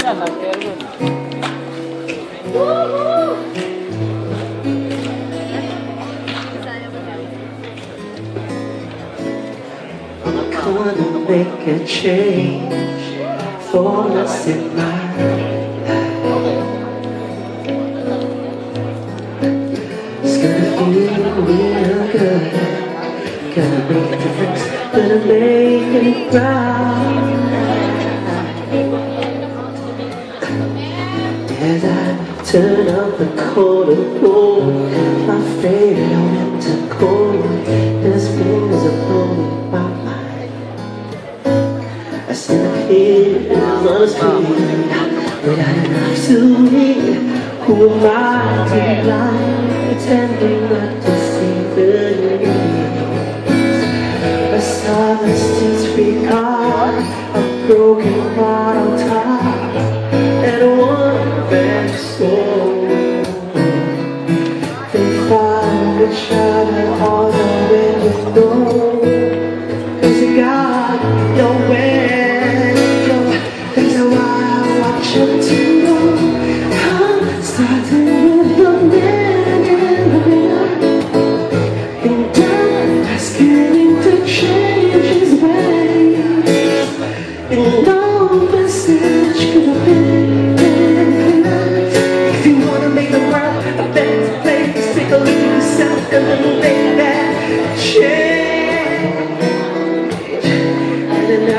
Gonna make a change for us in my life. It's gonna feel real good. Gonna make a difference. Gonna make it right. As I turn up the cold and cold, my favorite winter cold, his fingers are blowing my mind. I see the kids on the street, but I don't have to me. Who am I to be blind, pretending not to see the news? I saw the streets freak out, a broken bottle top, and a one-man soul. They find each other all the way with no, 'cause you got your way. That's why I want you to know I'm starting with the man in the mirror, and I'm asking him to change his ways. And no message could have been clearer. If you wanna make the world a better place, take a look at yourself and then make that change. And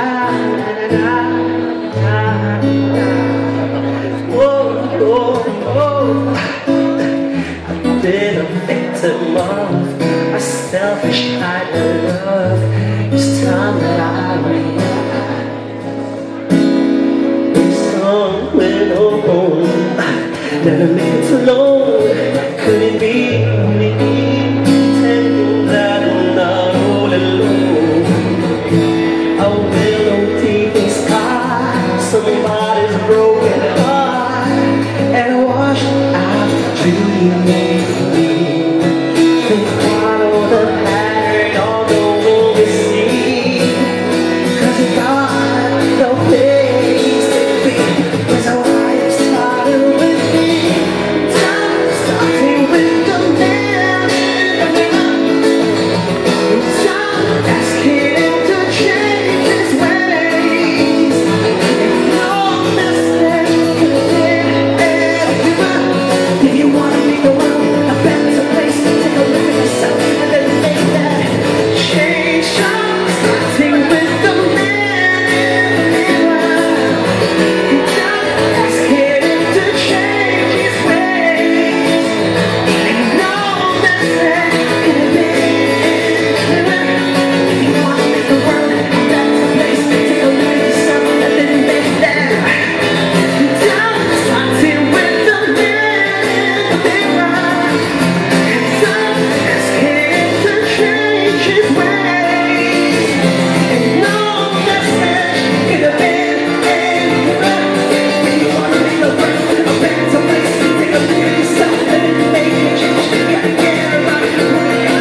I've been a victim of a selfish kind of love. It's time that I realize it's somewhere alone. Never make it alone. Could it be me pretending that I'm not all alone? I will know deep inside somebody's broken heart, and I wash out dreaming. They follow the pattern on the wall we see, 'cause it's not no place to be. That's why it started with me. Time starting with the man in the mirror. Time asking him to change his ways. And no message could have been everywhere. If you wanna make the world a better place, take a look at yourself and then make that change. Starting with the man in the mirror. Time asking him to change his ways. And no message could have been clearer. If you wanna make the world a better place, take a look at yourself and then make that time. Starting with the man in the mirror. Time asking him to change his ways. And no message could have been clearer. If you wanna make the world a better place, take a look at yourself and then make a change. You gotta get it right. You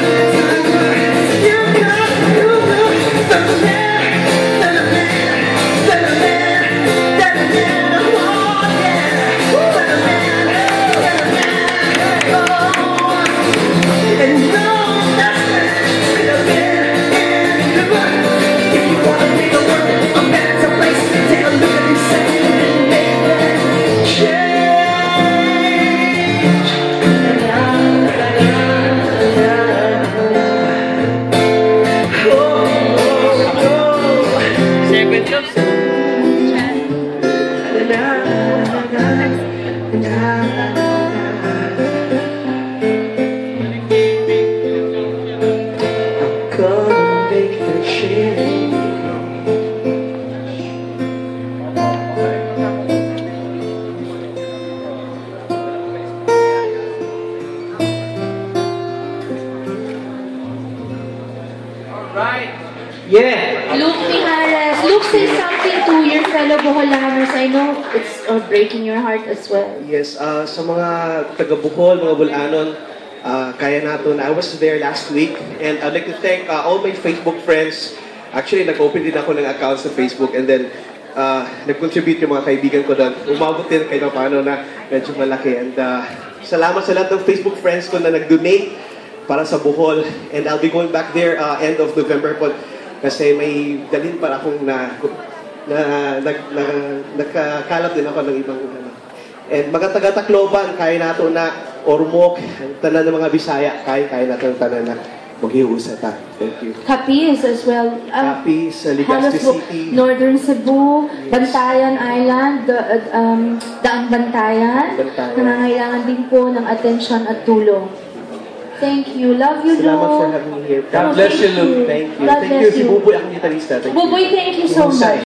got the man. Gonna make the change. Yeah. Luke Mijares. Luke, say something to your fellow Boholaners. I know it's breaking your heart as well. Yes, sa mga taga-Bohol, mga Bulanon, kaya natin. I was there last week, and I'd like to thank all my Facebook friends. Actually, nag-open din ako ng account sa Facebook, and then nag-contribute yung mga kaibigan ko doon. Umabot din kahit paano na medyo malaki. And salamat sa lahat ng Facebook friends ko na nag-donate para sa Bohol. And I'll be going back there end of November po. Kasi may dalhin para akong nagkakalap din ako ng ibang And mga taga-Tacloban, kaya nato na Ormoc, ang tanan ng mga Bisaya, kaya nato ang tanan na maghiusa ta. Thank you. Capiz as well. Capiz, Legazpi City. Northern Cebu, Bantayan Island, Daang Bantayan. Nangangailangan din po ng atensyon at tulong. Thank you. Love you, Lou. Salamat for having me here. God bless you, Lou. Thank you. God Thank you bless si you. Buboy, ang gitarista. Thank you. Buboy, thank you so much.